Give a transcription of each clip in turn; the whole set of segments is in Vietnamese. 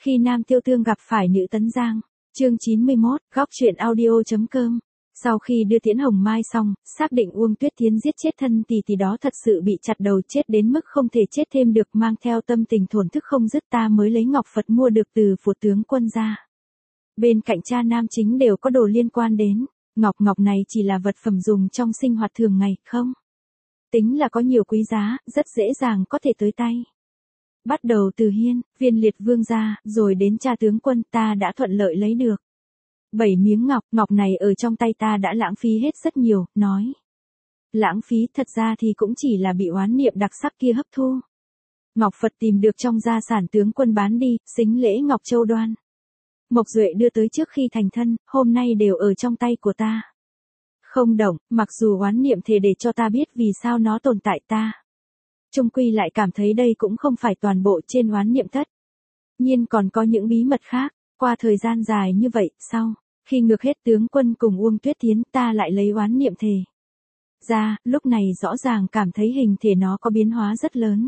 Khi Nam Tiêu Tương gặp phải nữ Tấn Giang. Chương 91, góc truyện audio.com. Sau khi đưa Tiễn Hồng Mai xong, xác định Uông Tuyết Tiến giết chết thân tỷ đó thật sự bị chặt đầu chết đến mức không thể chết thêm được, mang theo tâm tình thổn thức không dứt, ta mới lấy ngọc Phật mua được từ phủ tướng quân ra. Bên cạnh cha nam chính đều có đồ liên quan đến. Ngọc này chỉ là vật phẩm dùng trong sinh hoạt thường ngày, không tính là có nhiều quý giá, rất dễ dàng có thể tới tay. Bắt đầu từ Hiên, Viên Liệt Vương gia, rồi đến cha tướng quân, ta đã thuận lợi lấy được 7 miếng ngọc này ở trong tay ta đã lãng phí hết rất nhiều, nói. Lãng phí thật ra thì cũng chỉ là bị oán niệm đặc sắc kia hấp thu. Ngọc Phật tìm được trong gia sản tướng quân bán đi, xính lễ Ngọc Châu Đoan. Mộc Duệ đưa tới trước khi thành thân, hôm nay đều ở trong tay của ta. Không động, mặc dù oán niệm thề để cho ta biết vì sao nó tồn tại, ta chung quy lại cảm thấy đây cũng không phải toàn bộ trên oán niệm tất nhiên còn có những bí mật khác. Qua thời gian dài như vậy, sau khi ngược hết tướng quân cùng Uông Tuyết Tiến, ta lại lấy oán niệm thề ra, lúc này rõ ràng cảm thấy hình thể nó có biến hóa rất lớn.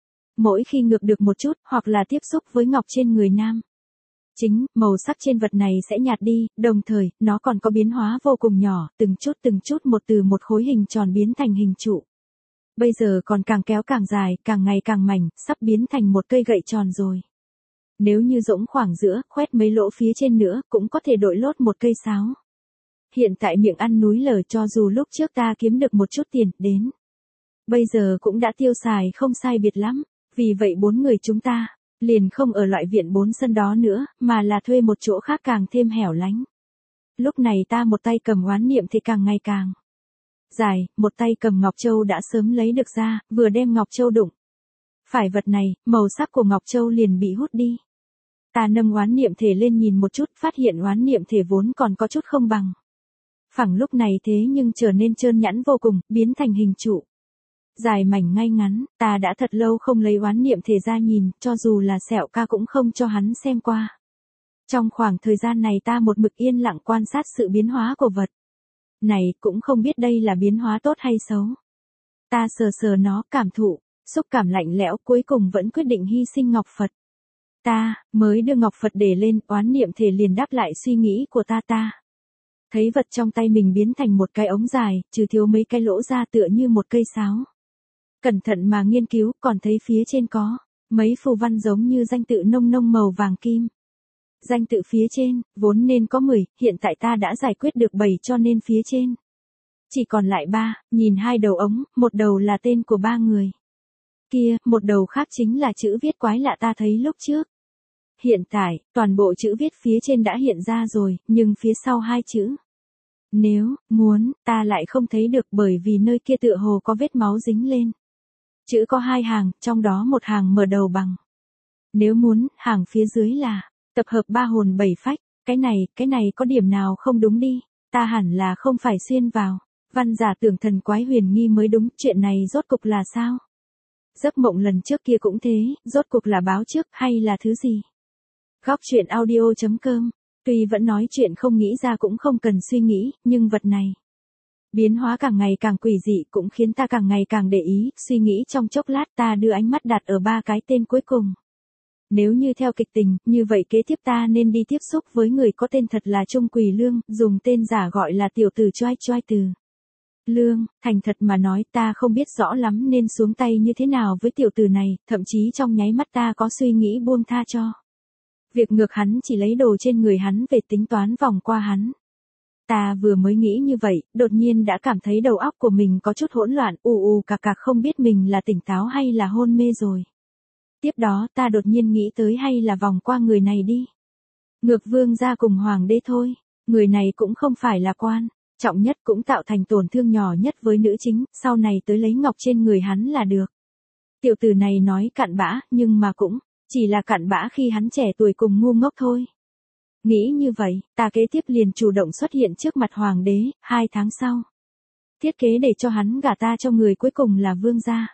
Mỗi khi ngược được một chút, hoặc là tiếp xúc với ngọc trên người nam chính, màu sắc trên vật này sẽ nhạt đi, đồng thời, nó còn có biến hóa vô cùng nhỏ, từng chút một, từ một khối hình tròn biến thành hình trụ. Bây giờ còn càng kéo càng dài, càng ngày càng mảnh, sắp biến thành một cây gậy tròn rồi. Nếu như rỗng khoảng giữa, khoét mấy lỗ phía trên nữa, cũng có thể đội lốt một cây sáo. Hiện tại miệng ăn núi lở, cho dù lúc trước ta kiếm được một chút tiền, đến bây giờ cũng đã tiêu xài không sai biệt lắm. Vì vậy 4 người chúng ta liền không ở loại viện 4 sân đó nữa, mà là thuê một chỗ khác càng thêm hẻo lánh. Lúc này ta một tay cầm oán niệm thì càng ngày càng dài, một tay cầm Ngọc Châu đã sớm lấy được ra, vừa đem Ngọc Châu đụng phải vật này, màu sắc của Ngọc Châu liền bị hút đi. Ta nâng oán niệm thể lên nhìn một chút, phát hiện oán niệm thể vốn còn có chút không bằng phẳng lúc này thế nhưng trở nên trơn nhẵn vô cùng, biến thành hình trụ dài mảnh ngay ngắn. Ta đã thật lâu không lấy oán niệm thể ra nhìn, cho dù là Sẹo Ca cũng không cho hắn xem qua. Trong khoảng thời gian này ta một mực yên lặng quan sát sự biến hóa của vật này, cũng không biết đây là biến hóa tốt hay xấu. Ta sờ nó, cảm thụ xúc cảm lạnh lẽo, cuối cùng vẫn quyết định hy sinh ngọc Phật. Ta mới đưa ngọc Phật để lên, oán niệm thể liền đáp lại suy nghĩ của ta. Thấy vật trong tay mình biến thành một cái ống dài, trừ thiếu mấy cái lỗ ra tựa như một cây sáo. Cẩn thận mà nghiên cứu, còn thấy phía trên có mấy phù văn giống như danh tự nông màu vàng kim. Danh tự phía trên, vốn nên có 10, hiện tại ta đã giải quyết được 7, cho nên phía trên chỉ còn lại 3, nhìn 2 đầu ống, một đầu là tên của 3 người kia, một đầu khác chính là chữ viết quái lạ ta thấy lúc trước. Hiện tại, toàn bộ chữ viết phía trên đã hiện ra rồi, nhưng phía sau 2 chữ nếu muốn, ta lại không thấy được, bởi vì nơi kia tựa hồ có vết máu dính lên. Chữ có 2 hàng, trong đó một hàng mở đầu bằng nếu muốn, hàng phía dưới là tập hợp 3 hồn 7 phách. Cái này có điểm nào không đúng đi, ta hẳn là không phải xuyên vào văn giả tưởng thần quái huyền nghi mới đúng, chuyện này rốt cục là sao? Giấc mộng lần trước kia cũng thế, rốt cục là báo trước hay là thứ gì? Góc truyện audio.com. Tuy vẫn nói chuyện không nghĩ ra cũng không cần suy nghĩ, nhưng vật này biến hóa càng ngày càng quỷ dị, cũng khiến ta càng ngày càng để ý, suy nghĩ trong chốc lát ta đưa ánh mắt đặt ở 3 cái tên cuối cùng. Nếu như theo kịch tình, như vậy kế tiếp ta nên đi tiếp xúc với người có tên thật là Trung Quỳ Lương, dùng tên giả gọi là tiểu tử Choai Từ Lương. Thành thật mà nói, ta không biết rõ lắm nên xuống tay như thế nào với tiểu tử này, thậm chí trong nháy mắt ta có suy nghĩ buông tha cho việc ngược hắn, chỉ lấy đồ trên người hắn về tính toán vòng qua hắn. Ta vừa mới nghĩ như vậy, đột nhiên đã cảm thấy đầu óc của mình có chút hỗn loạn, cạc không biết mình là tỉnh táo hay là hôn mê rồi. Tiếp đó ta đột nhiên nghĩ tới hay là vòng qua người này đi. Ngược vương gia cùng hoàng đế thôi, người này cũng không phải là quan trọng nhất, cũng tạo thành tổn thương nhỏ nhất với nữ chính, sau này tới lấy ngọc trên người hắn là được. Tiểu tử này nói cặn bã, nhưng mà cũng chỉ là cặn bã khi hắn trẻ tuổi cùng ngu ngốc thôi. Nghĩ như vậy, ta kế tiếp liền chủ động xuất hiện trước mặt hoàng đế, 2 tháng sau. Thiết kế để cho hắn gả ta cho người cuối cùng là vương gia.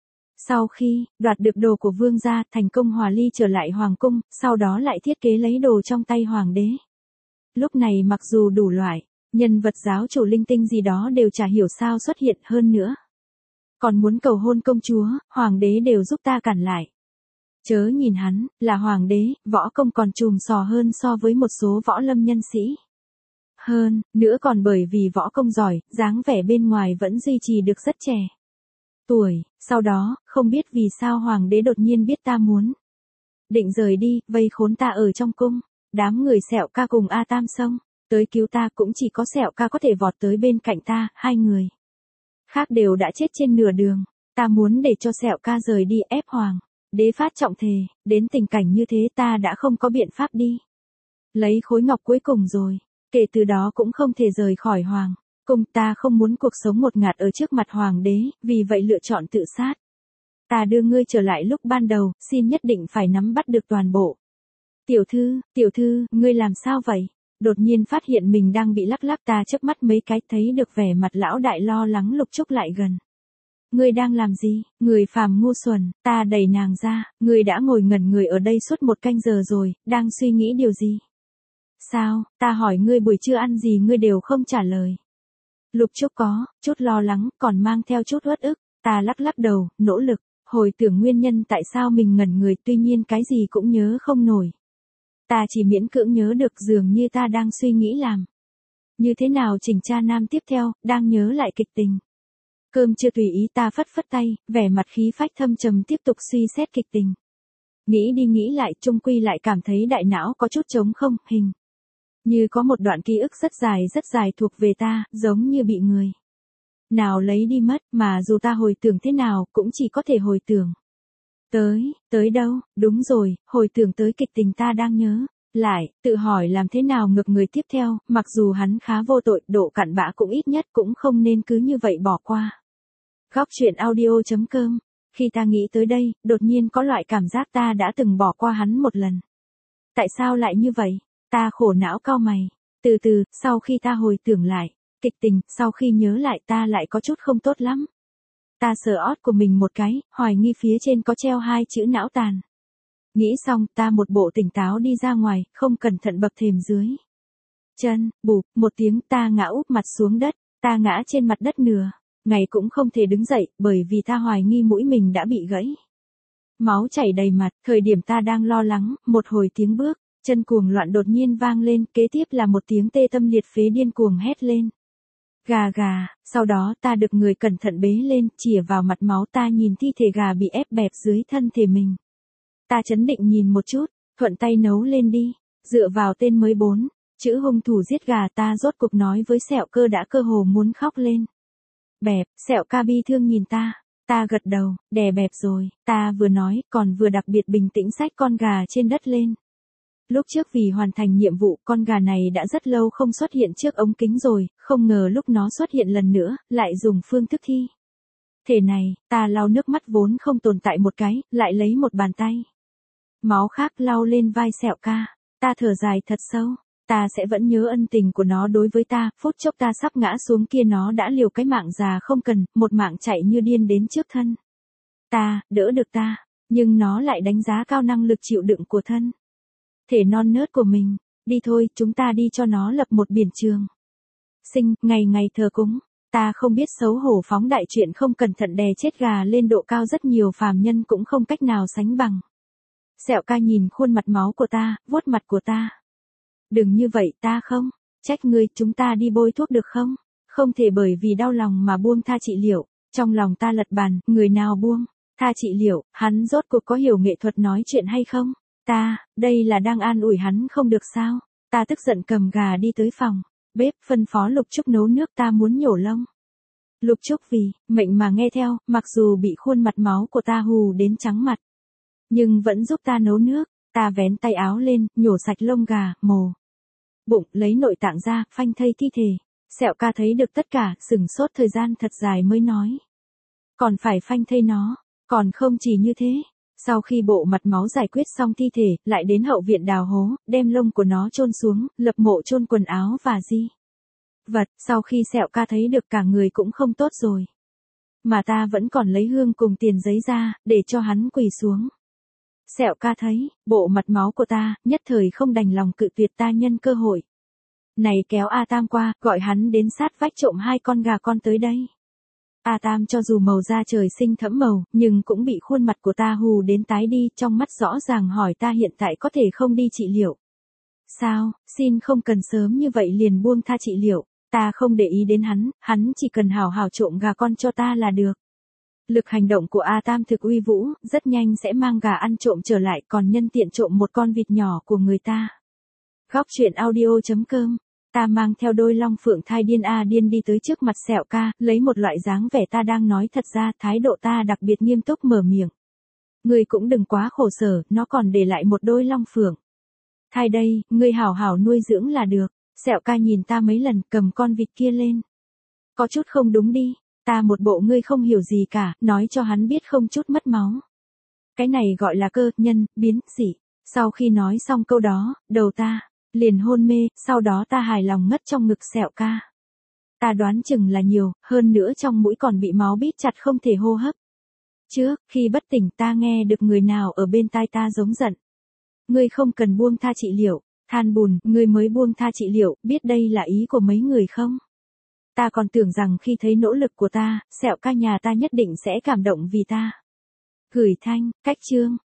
Sau khi đoạt được đồ của vương gia, thành công hòa ly trở lại hoàng cung, sau đó lại thiết kế lấy đồ trong tay hoàng đế. Lúc này mặc dù đủ loại nhân vật giáo chủ linh tinh gì đó đều chả hiểu sao xuất hiện, hơn nữa còn muốn cầu hôn công chúa, hoàng đế đều giúp ta cản lại. Chớ nhìn hắn, là hoàng đế, võ công còn trùm sò hơn so với một số võ lâm nhân sĩ. Hơn, nữa còn bởi vì võ công giỏi, dáng vẻ bên ngoài vẫn duy trì được rất trẻ. Tuổi, sau đó, không biết vì sao hoàng đế đột nhiên biết ta muốn định rời đi, vây khốn ta ở trong cung. Đám người Sẹo Ca cùng A Tam xông tới cứu ta, cũng chỉ có Sẹo Ca có thể vọt tới bên cạnh ta, hai người khác đều đã chết trên nửa đường. Ta muốn để cho Sẹo Ca rời đi, ép hoàng đế phát trọng thề, đến tình cảnh như thế ta đã không có biện pháp đi lấy khối ngọc cuối cùng rồi. Kể từ đó cũng không thể rời khỏi hoàng cung, ta không muốn cuộc sống ngột ngạt ở trước mặt hoàng đế, vì vậy lựa chọn tự sát. Ta đưa ngươi trở lại lúc ban đầu, xin nhất định phải nắm bắt được toàn bộ. Tiểu thư, ngươi làm sao vậy? Đột nhiên phát hiện mình đang bị lắc lắc, ta chớp mắt mấy cái thấy được vẻ mặt lão đại lo lắng. Lục Trúc lại gần. Ngươi đang làm gì? Người phàm ngu xuẩn, ta đẩy nàng ra, ngươi đã ngồi ngẩn người ở đây suốt 1 canh giờ rồi, đang suy nghĩ điều gì? Sao, ta hỏi ngươi buổi trưa ăn gì ngươi đều không trả lời. Lục Trúc có chút lo lắng, còn mang theo chút uất ức. Ta lắc lắc đầu, nỗ lực hồi tưởng nguyên nhân tại sao mình ngẩn người, tuy nhiên cái gì cũng nhớ không nổi. Ta chỉ miễn cưỡng nhớ được dường như ta đang suy nghĩ làm như thế nào chỉnh cha nam tiếp theo, đang nhớ lại kịch tình. Cơm chưa tùy ý, ta phất phất tay, vẻ mặt khí phách thâm trầm tiếp tục suy xét kịch tình. Nghĩ đi nghĩ lại, chung quy lại cảm thấy đại não có chút trống không, hình như có một đoạn ký ức rất dài thuộc về ta, giống như bị người nào lấy đi mất, mà dù ta hồi tưởng thế nào cũng chỉ có thể hồi tưởng tới đâu, đúng rồi, hồi tưởng tới kịch tình ta đang nhớ lại, tự hỏi làm thế nào ngược người tiếp theo, mặc dù hắn khá vô tội, độ cặn bã cũng ít nhất cũng không nên cứ như vậy bỏ qua. Góc truyện audio.com. Khi ta nghĩ tới đây, đột nhiên có loại cảm giác ta đã từng bỏ qua hắn một lần. Tại sao lại như vậy? Ta khổ não cau mày. Từ từ, sau khi ta hồi tưởng lại kịch tình, sau khi nhớ lại ta lại có chút không tốt lắm. Ta sờ ót của mình một cái, hoài nghi phía trên có treo 2 chữ não tàn. Nghĩ xong, ta một bộ tỉnh táo đi ra ngoài, không cẩn thận bập thềm dưới chân, bụp, một tiếng ta ngã úp mặt xuống đất, ta ngã trên mặt đất nửa ngày cũng không thể đứng dậy, bởi vì ta hoài nghi mũi mình đã bị gãy. Máu chảy đầy mặt, thời điểm ta đang lo lắng, một hồi tiếng bước chân cuồng loạn đột nhiên vang lên, kế tiếp là một tiếng tê tâm liệt phế điên cuồng hét lên. Gà gà, sau đó ta được người cẩn thận bế lên, chìa vào mặt máu, ta nhìn thi thể gà bị ép bẹp dưới thân thể mình. Ta chấn định nhìn một chút, thuận tay nấu lên đi, dựa vào tên mới 4 chữ hung thủ giết gà, ta rốt cuộc nói với Sẹo Cơ đã cơ hồ muốn khóc lên. Bẹp, Sẹo Ca bi thương nhìn ta gật đầu, đè bẹp rồi, ta vừa nói, còn vừa đặc biệt bình tĩnh xách con gà trên đất lên. Lúc trước vì hoàn thành nhiệm vụ, con gà này đã rất lâu không xuất hiện trước ống kính rồi, không ngờ lúc nó xuất hiện lần nữa, lại dùng phương thức thi thể này, ta lau nước mắt vốn không tồn tại một cái, lại lấy một bàn tay máu khác lau lên vai Sẹo Ca, ta thở dài thật sâu, ta sẽ vẫn nhớ ân tình của nó đối với ta, phút chốc ta sắp ngã xuống kia nó đã liều cái mạng già không cần, một mạng chạy như điên đến trước thân ta, đỡ được ta, nhưng nó lại đánh giá cao năng lực chịu đựng của thân thể non nớt của mình. Đi thôi, chúng ta đi cho nó lập một biển trường sinh, ngày ngày thờ cúng. Ta không biết xấu hổ phóng đại chuyện không cẩn thận đè chết gà lên độ cao rất nhiều phàm nhân cũng không cách nào sánh bằng. Sẹo Ca nhìn khuôn mặt máu của ta, vuốt mặt của ta. Đừng như vậy, ta không trách ngươi, chúng ta đi bôi thuốc được không? Không thể bởi vì đau lòng mà buông tha trị liệu. Trong lòng ta lật bàn, người nào buông tha trị liệu, hắn rốt cuộc có hiểu nghệ thuật nói chuyện hay không? Đây là đang an ủi hắn không được sao? Ta tức giận cầm gà đi tới phòng bếp, phân phó Lục Trúc nấu nước, ta muốn nhổ lông. Lục Trúc vì mệnh mà nghe theo, mặc dù bị khuôn mặt máu của ta hù đến trắng mặt, nhưng vẫn giúp ta nấu nước. Ta vén tay áo lên, nhổ sạch lông gà, mổ bụng, lấy nội tạng ra, phanh thây thi thể. Sẹo Ca thấy được tất cả, sửng sốt thời gian thật dài mới nói. Còn phải phanh thây nó, còn không chỉ như thế. Sau khi bộ mặt máu giải quyết xong thi thể, lại đến hậu viện đào hố, đem lông của nó chôn xuống, lập mộ chôn quần áo và di vật. Sau khi Sẹo Ca thấy được cả người cũng không tốt rồi, mà ta vẫn còn lấy hương cùng tiền giấy ra, để cho hắn quỳ xuống. Sẹo Ca thấy bộ mặt máu của ta, nhất thời không đành lòng cự tuyệt, ta nhân cơ hội này kéo A Tam qua, gọi hắn đến sát vách trộm 2 con gà con tới đây. A Tam cho dù màu da trời sinh thẫm màu, nhưng cũng bị khuôn mặt của ta hù đến tái đi, trong mắt rõ ràng hỏi ta hiện tại có thể không đi trị liệu. Sao, xin không cần sớm như vậy liền buông tha trị liệu, ta không để ý đến hắn chỉ cần hảo hảo trộm gà con cho ta là được. Lực hành động của A Tam thực uy vũ, rất nhanh sẽ mang gà ăn trộm trở lại, còn nhân tiện trộm một con vịt nhỏ của người ta. Góc truyện audio.com. Ta mang theo đôi long phượng thai điên đi tới trước mặt Sẹo Ca, lấy một loại dáng vẻ ta đang nói thật ra, thái độ ta đặc biệt nghiêm túc mở miệng. Ngươi cũng đừng quá khổ sở, nó còn để lại một đôi long phượng. Thai đây, ngươi hảo hảo nuôi dưỡng là được. Sẹo Ca nhìn ta mấy lần, cầm con vịt kia lên. Có chút không đúng đi, ta một bộ ngươi không hiểu gì cả, nói cho hắn biết không chút mất máu. Cái này gọi là cơ, nhân, biến, dị. Sau khi nói xong câu đó, đầu ta liền hôn mê, sau đó ta hài lòng ngất trong ngực Sẹo Ca. Ta đoán chừng là nhiều, hơn nữa trong mũi còn bị máu bít chặt không thể hô hấp. Trước, khi bất tỉnh ta nghe được người nào ở bên tai ta giống giận. Ngươi không cần buông tha trị liệu, than bùn, ngươi mới buông tha trị liệu, biết đây là ý của mấy người không? Ta còn tưởng rằng khi thấy nỗ lực của ta, Sẹo Ca nhà ta nhất định sẽ cảm động vì ta. Gửi thanh, cách chương.